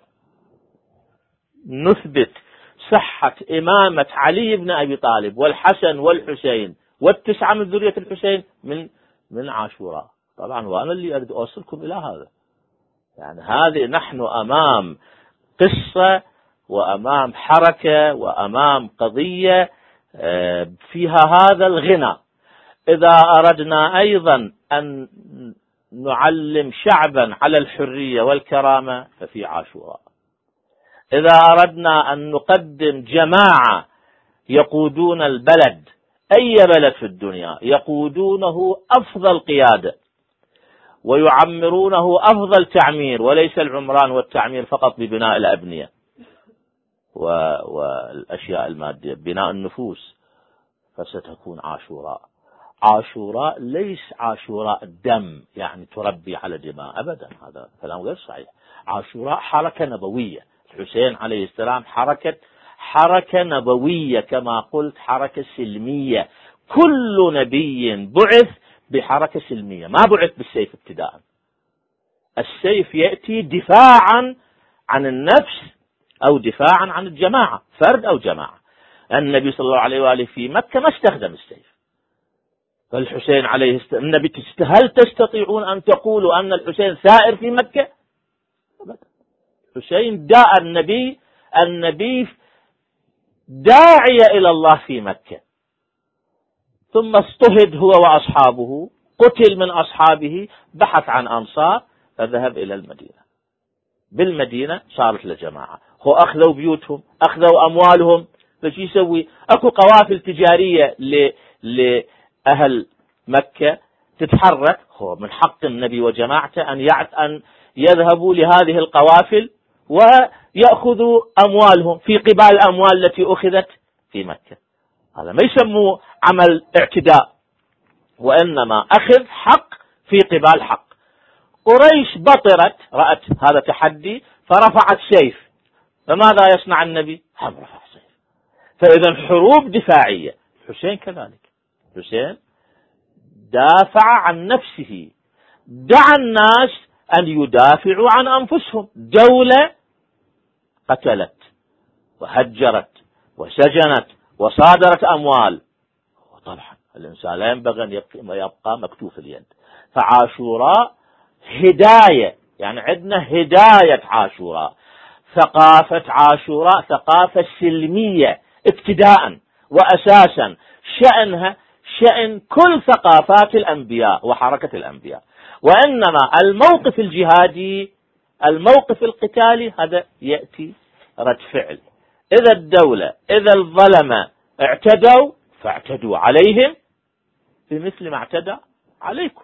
نثبت صحة إمامة علي بن أبي طالب والحسن والحسين والتسعة من ذرية الحسين من من عاشوراء. طبعا وأنا اللي أريد أوصلكم إلى هذا. يعني هذه نحن أمام قصة وأمام حركة وأمام قضية فيها هذا الغنى. إذا أردنا أيضا أن نعلم شعبا على الحرية والكرامة ففي عاشوراء. إذا أردنا أن نقدم جماعة يقودون البلد، أي بلد في الدنيا، يقودونه أفضل قيادة ويعمرونه أفضل تعمير، وليس العمران والتعمير فقط ببناء الأبنية والأشياء المادية، بناء النفوس، فستكون عاشوراء. عاشوراء ليس عاشوراء الدم يعني تربي على دماء، أبدا، هذا كلام غير صحيح. عاشوراء حركة نبوية. الحسين عليه السلام حركة حركة نبوية، كما قلت حركة سلمية. كل نبي بعث بحركة سلمية، ما بعث بالسيف ابتداء. السيف يأتي دفاعا عن النفس أو دفاعا عن الجماعة، فرد أو جماعة. النبي صلى الله عليه وآله في مكة ما استخدم السيف. فالحسين عليه السلام، النبي هل تستطيعون أن تقولوا أن الحسين ثائر في مكة؟ حسين داء النبي النبي داعية إلى الله في مكة، ثم اضطهد هو وأصحابه، قتل من أصحابه، بحث عن أنصار فذهب إلى المدينة. بالمدينة صارت لجماعة، هو أخذوا بيوتهم، أخذوا أموالهم، فش يسوي؟ أكو قوافل تجارية لأهل مكة تتحرك، هو من حق النبي وجماعته أن أن يذهبوا لهذه القوافل ويأخذوا أموالهم في قبال الأموال التي أخذت في مكة. هذا ما يسموه عمل اعتداء، وإنما أخذ حق في قبال حق. قريش بطرت، رأت هذا تحدي فرفعت سيف، فماذا يصنع النبي؟ هم رفع سيف. فإذا حروب دفاعية. حسين كذلك حسين دافع عن نفسه، دعا الناس أن يدافعوا عن أنفسهم. دولة قتلت وهجرت وسجنت وصادرت أموال، وطبعا الإنسان لا ينبغي أن يبقى مكتوف اليد. فعاشوراء هداية، يعني عندنا هداية عاشوراء، ثقافة عاشوراء ثقافة سلمية ابتداء وأساسا، شأنها شأن كل ثقافات الأنبياء وحركة الأنبياء. وإنما الموقف الجهادي، الموقف القتالي، هذا يأتي رد فعل. إذا الدولة، إذا الظلمة اعتدوا فاعتدوا عليهم بمثل ما اعتدى عليكم.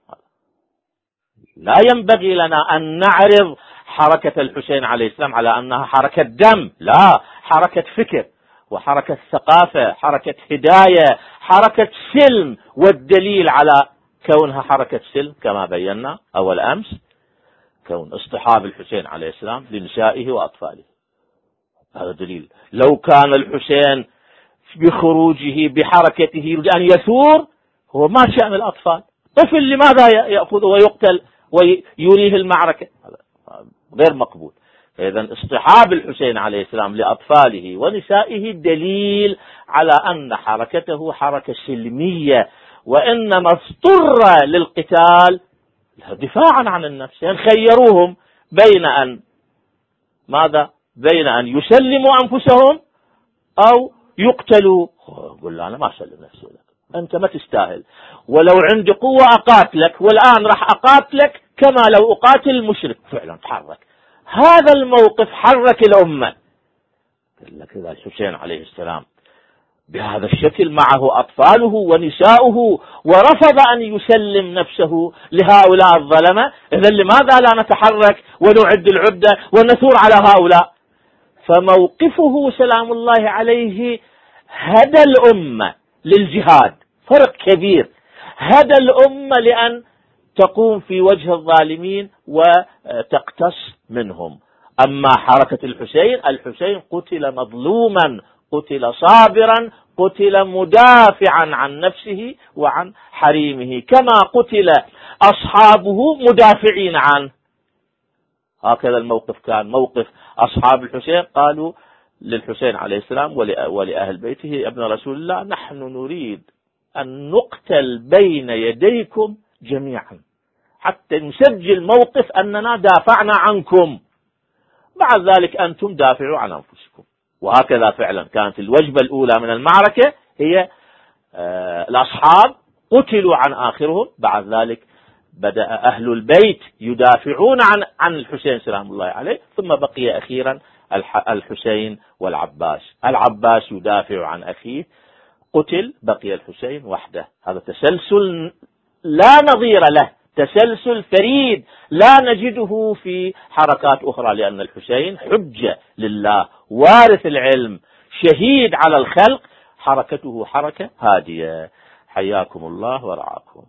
لا ينبغي لنا أن نعرض حركة الحسين عليه السلام على أنها حركة دم، لا، حركة فكر وحركة ثقافة، حركة هداية، حركة سلم. والدليل على كونها حركة سلم كما بينا أول أمس، كون اصطحاب الحسين عليه السلام لنسائه وأطفاله، هذا دليل. لو كان الحسين بخروجه بحركته يريد أن يثور، هو ما شأن الأطفال؟ طفل لماذا يأخذ ويقتل ويريه المعركة؟ غير مقبول. إذن اصطحاب الحسين عليه السلام لأطفاله ونسائه دليل على أن حركته حركة سلمية، وإنما اضطر للقتال دفاعا عن النفس. يعني خيروهم بين أن ماذا؟ بين أن يسلموا أنفسهم أو يقتلوا. قل له أنا ما أسلم نفسي لك، أنت ما تستاهل، ولو عندي قوة أقاتلك، والآن راح أقاتلك كما لو أقاتل المشرك. فعلا تحرك. هذا الموقف حرك الأمة. قال لك إذا الحسين عليه السلام بهذا الشكل معه أطفاله ونساؤه ورفض أن يسلم نفسه لهؤلاء الظلمة، إذن لماذا لا نتحرك ونعد العدة ونثور على هؤلاء؟ فموقفه سلام الله عليه هدى الأمة للجهاد، فرق كبير. هدى الأمة لأن تقوم في وجه الظالمين وتقتص منهم. أما حركة الحسين، الحسين قتل مظلوما، قتل صابرا، قتل مدافعا عن نفسه وعن حريمه، كما قتل أصحابه مدافعين عنه. هكذا الموقف كان موقف أصحاب الحسين. قالوا للحسين عليه السلام ولأهل بيته: يا ابن رسول الله، نحن نريد أن نقتل بين يديكم جميعا حتى نسجل موقف أننا دافعنا عنكم، بعد ذلك أنتم دافعوا عن أنفسكم. وهكذا فعلا كانت الوجبة الأولى من المعركة هي آه الأصحاب قتلوا عن آخرهم، بعد ذلك بدأ أهل البيت يدافعون عن عن الحسين سلام الله عليه، ثم بقي أخيرا الحسين والعباس. العباس يدافع عن أخيه، قتل، بقي الحسين وحده. هذا تسلسل لا نظير له، تسلسل فريد لا نجده في حركات أخرى، لأن الحسين حجة لله، وارث العلم، شهيد على الخلق، حركته حركة هادية. حياكم الله ورعاكم.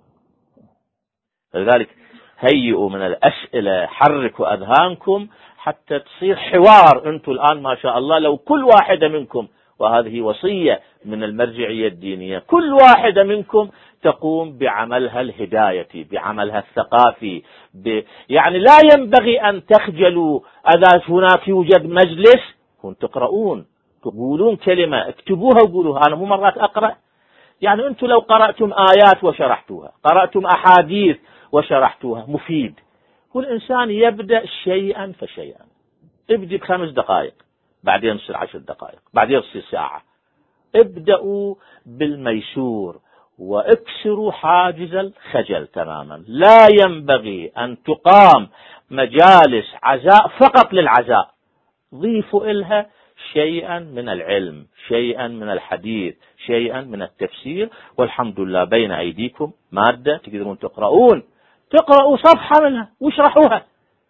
لذلك هيئوا من الأسئلة، حركوا أذهانكم حتى تصير حوار. أنتم الآن ما شاء الله لو كل واحدة منكم، وهذه وصية من المرجعية الدينية، كل واحدة منكم تقوم بعملها الهداية، بعملها الثقافي، ب... يعني لا ينبغي أن تخجلوا. إذا هناك يوجد مجلس كنتم تقرؤون، تقولون كلمة، اكتبوها وقولوها. أنا مو مرات أقرأ، يعني أنتم لو قرأتم آيات وشرحتوها، قرأتم أحاديث وشرحتوها، مفيد. والإنسان يبدأ شيئا فشيئا. ابدأ بخمس دقائق، بعدين تصير عشر دقائق، بعدين تصير ساعة. ابدأوا بالميسور واكسروا حاجز الخجل تماما. لا ينبغي أن تقام مجالس عزاء فقط للعزاء، ضيفوا إلها شيئا من العلم، شيئا من الحديث، شيئا من التفسير. والحمد لله بين أيديكم مادة تقدرون تقرؤون، تقرأوا صفحة منها واشرحوها.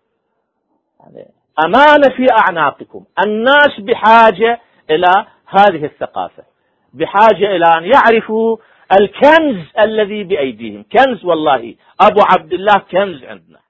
أمانة في أعناقكم. الناس بحاجة إلى هذه الثقافة، بحاجة إلى أن يعرفوا الكنز الذي بأيديهم. كنز، والله أبو عبد الله كنز عندنا.